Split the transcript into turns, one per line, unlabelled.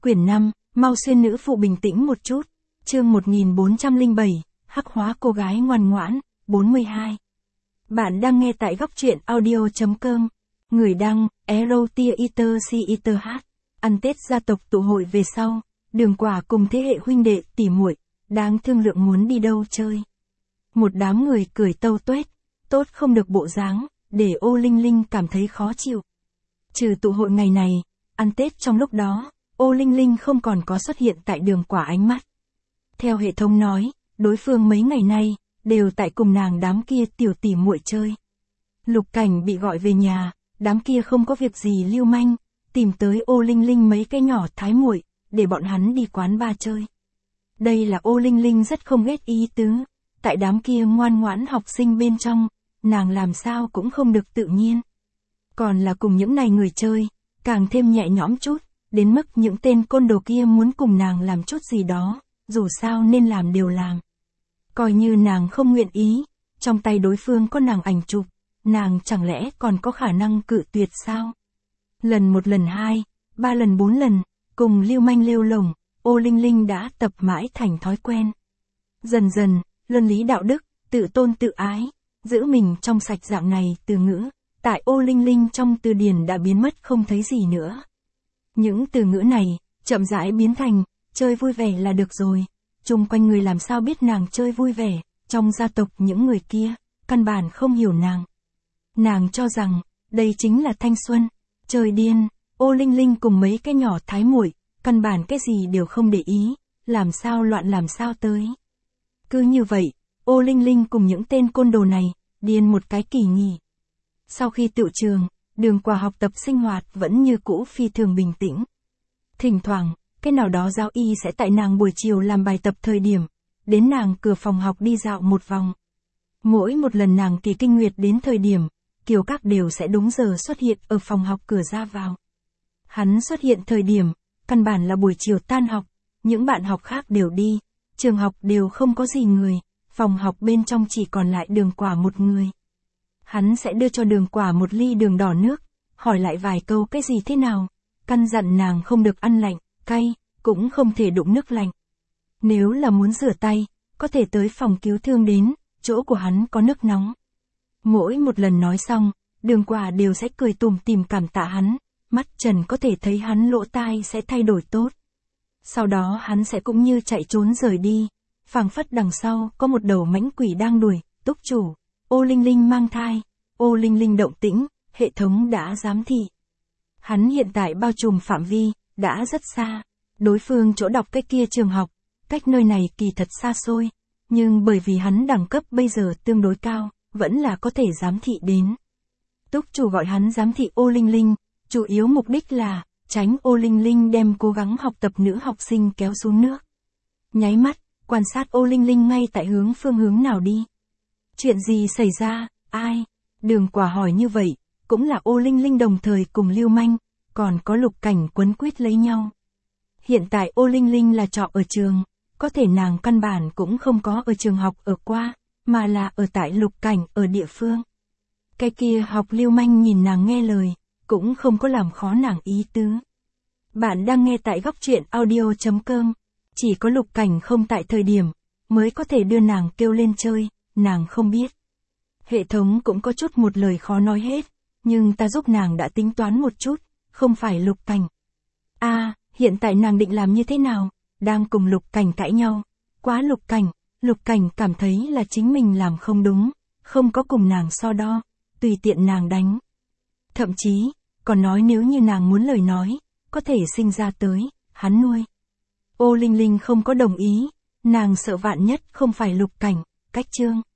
Quyển 5, mau xuyên nữ phụ bình tĩnh một chút. Chương 1407, hắc hóa cô gái ngoan ngoãn, 42. Bạn đang nghe tại góc truyện audio.com. Người đăng, Erotia Eater CETH. Ăn Tết gia tộc tụ hội về sau, Đường Quả cùng thế hệ huynh đệ tỉ muội đang thương lượng muốn đi đâu chơi. Một đám người cười tâu tuét, tốt không được bộ dáng, để Ô Linh Linh cảm thấy khó chịu. Trừ tụ hội ngày này, ăn Tết trong lúc đó, Ô Linh Linh không còn có xuất hiện tại Đường Quả ánh mắt. Theo hệ thống nói, đối phương mấy ngày nay, đều tại cùng nàng đám kia tiểu tỉ muội chơi. Lục Cảnh bị gọi về nhà, đám kia không có việc gì lưu manh, tìm tới Ô Linh Linh mấy cái nhỏ thái muội, để bọn hắn đi quán bar chơi. Đây là Ô Linh Linh rất không ghét ý tứ, tại đám kia ngoan ngoãn học sinh bên trong, nàng làm sao cũng không được tự nhiên. Còn là cùng những này người chơi, càng thêm nhẹ nhõm chút, đến mức những tên côn đồ kia muốn cùng nàng làm chút gì đó, dù sao nên làm đều làm. Coi như nàng không nguyện ý, trong tay đối phương có nàng ảnh chụp, nàng chẳng lẽ còn có khả năng cự tuyệt sao? Lần một lần hai, ba lần bốn lần, cùng lưu manh lêu lổng, Ô Linh Linh đã tập mãi thành thói quen. Dần dần, luân lý đạo đức, tự tôn tự ái, giữ mình trong sạch dạng này từ ngữ, tại Ô Linh Linh trong từ điển đã biến mất không thấy gì nữa. Những từ ngữ này, chậm rãi biến thành, chơi vui vẻ là được rồi. Chung quanh người làm sao biết nàng chơi vui vẻ, trong gia tộc những người kia, căn bản không hiểu nàng. Nàng cho rằng, đây chính là thanh xuân, trời điên, Ô Linh Linh cùng mấy cái nhỏ thái muội, căn bản cái gì đều không để ý, làm sao loạn làm sao tới. Cứ như vậy, Ô Linh Linh cùng những tên côn đồ này, điên một cái kỳ nghỉ. Sau khi tựu trường, Đường Quả học tập sinh hoạt vẫn như cũ phi thường bình tĩnh. Thỉnh thoảng, cái nào đó giáo y sẽ tại nàng buổi chiều làm bài tập thời điểm, đến nàng cửa phòng học đi dạo một vòng. Mỗi một lần nàng kỳ kinh nguyệt đến thời điểm, Kiều Các đều sẽ đúng giờ xuất hiện ở phòng học cửa ra vào. Hắn xuất hiện thời điểm, căn bản là buổi chiều tan học, những bạn học khác đều đi, trường học đều không có gì người, phòng học bên trong chỉ còn lại Đường Quả một người. Hắn sẽ đưa cho Đường Quả một ly đường đỏ nước, hỏi lại vài câu cái gì thế nào, căn dặn nàng không được ăn lạnh, cay, cũng không thể đụng nước lạnh. Nếu là muốn rửa tay, có thể tới phòng cứu thương đến, chỗ của hắn có nước nóng. Mỗi một lần nói xong, Đường Quả đều sẽ cười tủm tỉm cảm tạ hắn, mắt trần có thể thấy hắn lỗ tai sẽ thay đổi tốt. Sau đó hắn sẽ cũng như chạy trốn rời đi, phảng phất đằng sau có một đầu mãnh quỷ đang đuổi, túc chủ, Ô Linh Linh mang thai, Ô Linh Linh động tĩnh, hệ thống đã giám thị. Hắn hiện tại bao trùm phạm vi, đã rất xa, đối phương chỗ đọc cái kia trường học, cách nơi này kỳ thật xa xôi, nhưng bởi vì hắn đẳng cấp bây giờ tương đối cao, vẫn là có thể giám thị đến. Túc chủ gọi hắn giám thị Ô Linh Linh, chủ yếu mục đích là, tránh Ô Linh Linh đem cố gắng học tập nữ học sinh kéo xuống nước. Nháy mắt, quan sát Ô Linh Linh ngay tại phương hướng nào đi. Chuyện gì xảy ra, ai? Đường Quả hỏi như vậy, cũng là Ô Linh Linh đồng thời cùng lưu manh, còn có Lục Cảnh quấn quýt lấy nhau. Hiện tại Ô Linh Linh là trọ ở trường, có thể nàng căn bản cũng không có ở trường học ở qua, mà là ở tại Lục Cảnh ở địa phương. Cái kia học lưu manh nhìn nàng nghe lời, cũng không có làm khó nàng ý tứ. Bạn đang nghe tại góc truyện audio.com, chỉ có Lục Cảnh không tại thời điểm, mới có thể đưa nàng kêu lên chơi, nàng không biết. Hệ thống cũng có chút một lời khó nói hết, nhưng ta giúp nàng đã tính toán một chút, không phải Lục Cảnh. Hiện tại nàng định làm như thế nào, đang cùng Lục Cảnh cãi nhau, quá Lục Cảnh cảm thấy là chính mình làm không đúng, không có cùng nàng so đo, tùy tiện nàng đánh. Thậm chí, còn nói nếu như nàng muốn lời nói, có thể sinh ra tới, hắn nuôi. Ô Linh Linh không có đồng ý, nàng sợ vạn nhất không phải Lục Cảnh, cách chương.